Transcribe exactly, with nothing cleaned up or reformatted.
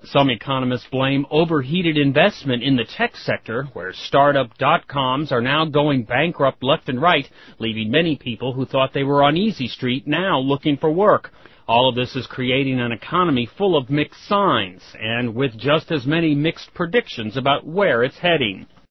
Some economists blame overheated investment in the tech sector, where startup dot-coms are now going bankrupt left and right, leaving many people who thought they were on easy street now looking for work. All of this is creating an economy full of mixed signs, and with just as many mixed predictions about where it's heading.